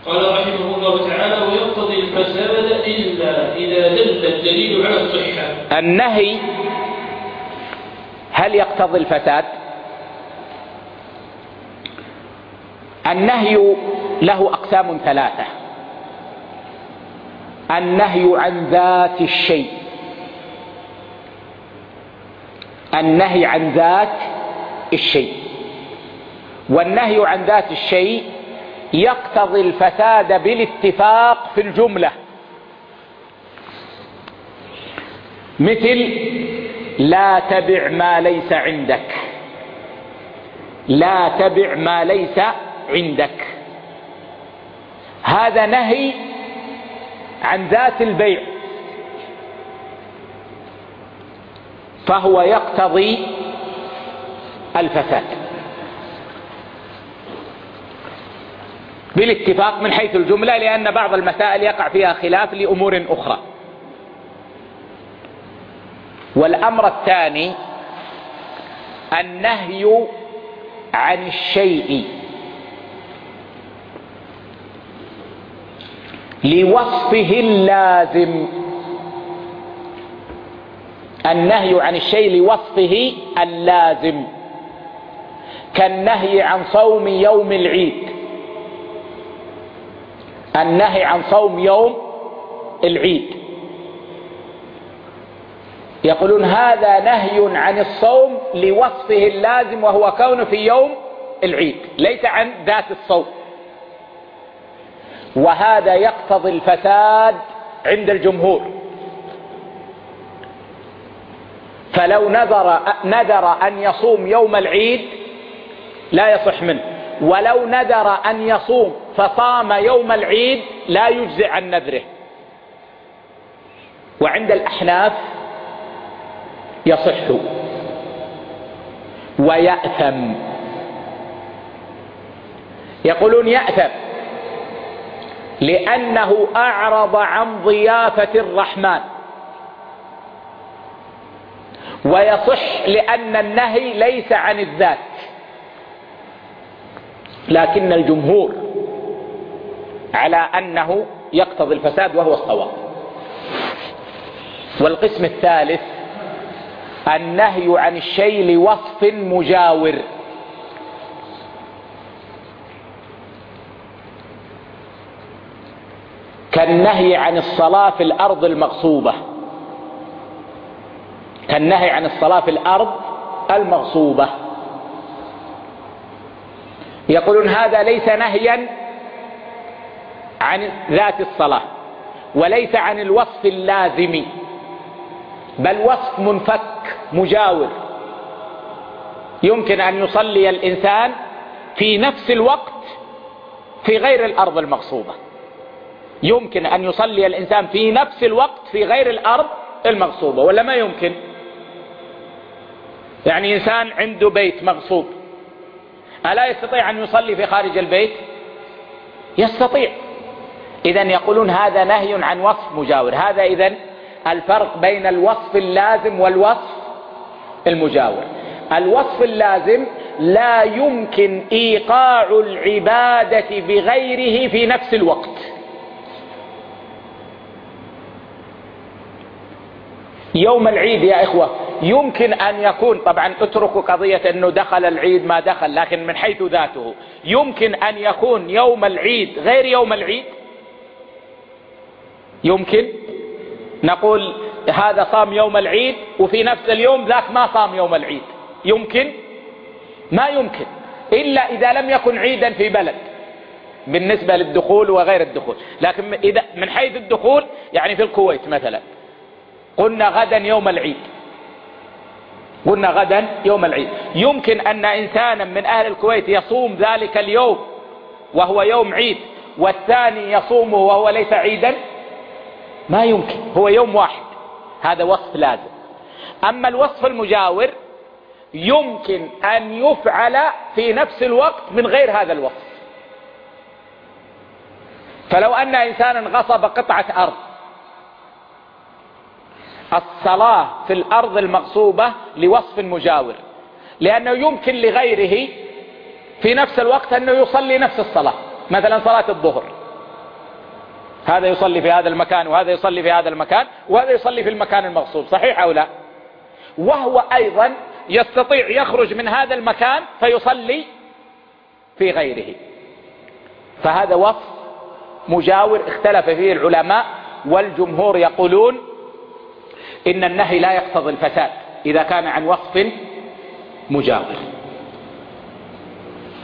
قال رحمه الله تعالى: ويقتضي الفساد إلا إذا دل الدليل على الصحة. النهي هل يقتضي الفساد؟ النهي له أقسام ثلاثة: النهي عن ذات الشيء، النهي عن ذات الشيء، والنهي عن ذات الشيء يقتضي الفساد بالاتفاق في الجملة، مثل لا تبع ما ليس عندك، لا تبع ما ليس عندك، هذا نهي عن ذات البيع، فهو يقتضي الفساد بالاتفاق من حيث الجملة، لأن بعض المسائل يقع فيها خلاف لأمور أخرى. والأمر الثاني النهي عن الشيء لوصفه اللازم، النهي عن الشيء لوصفه اللازم، كالنهي عن صوم يوم العيد، النهي عن صوم يوم العيد، يقولون هذا نهي عن الصوم لوصفه اللازم وهو كونه في يوم العيد، ليس عن ذات الصوم، وهذا يقتضي الفساد عند الجمهور. فلو نذر أن يصوم يوم العيد لا يصح منه، ولو نذر أن يصوم فصام يوم العيد لا يجزئ عن نذره. وعند الأحناف يصح ويأثم، يقولون يأثم لأنه أعرض عن ضيافة الرحمن، ويصح لأن النهي ليس عن الذات، لكن الجمهور على أنه يقتضي الفساد وهو الصواب. والقسم الثالث النهي عن الشيء لوصف مجاور، كالنهي عن الصلاة في الأرض المغصوبة، كالنهي عن الصلاة في الأرض المغصوبة، يقولون هذا ليس نهيا عن ذات الصلاة وليس عن الوصف اللازم، بل وصف منفك مجاور، يمكن أن يصلي الإنسان في نفس الوقت في غير الأرض المغصوبة، يمكن أن يصلي الإنسان في نفس الوقت في غير الأرض المغصوبة، ولا ما يمكن؟ يعني إنسان عنده بيت مغصوب، ألا يستطيع أن يصلي في خارج البيت؟ يستطيع. إذن يقولون هذا نهي عن وصف مجاور. هذا إذن الفرق بين الوصف اللازم والوصف المجاور. الوصف اللازم لا يمكن إيقاع العبادة بغيره في نفس الوقت، يوم العيد يا إخوة يمكن أن يكون، طبعا اتركوا قضية أنه دخل العيد ما دخل، لكن من حيث ذاته يمكن أن يكون يوم العيد غير يوم العيد، يمكن نقول هذا صام يوم العيد وفي نفس اليوم ذاك ما صام يوم العيد، يمكن؟ ما يمكن، إلا إذا لم يكن عيدا في بلد بالنسبة للدخول وغير الدخول. لكن إذا من حيث الدخول يعني في الكويت مثلا قلنا غدا يوم العيد، قلنا غدا يوم العيد، يمكن أن إنسانا من أهل الكويت يصوم ذلك اليوم وهو يوم عيد والثاني يصومه وهو ليس عيدا؟ ما يمكن، هو يوم واحد. هذا وصف لازم. أما الوصف المجاور يمكن أن يفعل في نفس الوقت من غير هذا الوصف. فلو أن إنسانا غصب قطعة أرض، الصلاة في الأرض المغصوبة لوصف مجاور، لأنه يمكن لغيره في نفس الوقت أنه يصلي نفس الصلاة، مثلا صلاة الظهر هذا يصلي في هذا المكان وهذا يصلي في هذا المكان وهذا يصلي في المكان المغصوب، صحيح أو لا؟ وهو أيضا يستطيع يخرج من هذا المكان فيصلي في غيره. فهذا وصف مجاور اختلف فيه العلماء، والجمهور يقولون إن النهي لا يقتضي الفساد إذا كان عن وصف مجاور.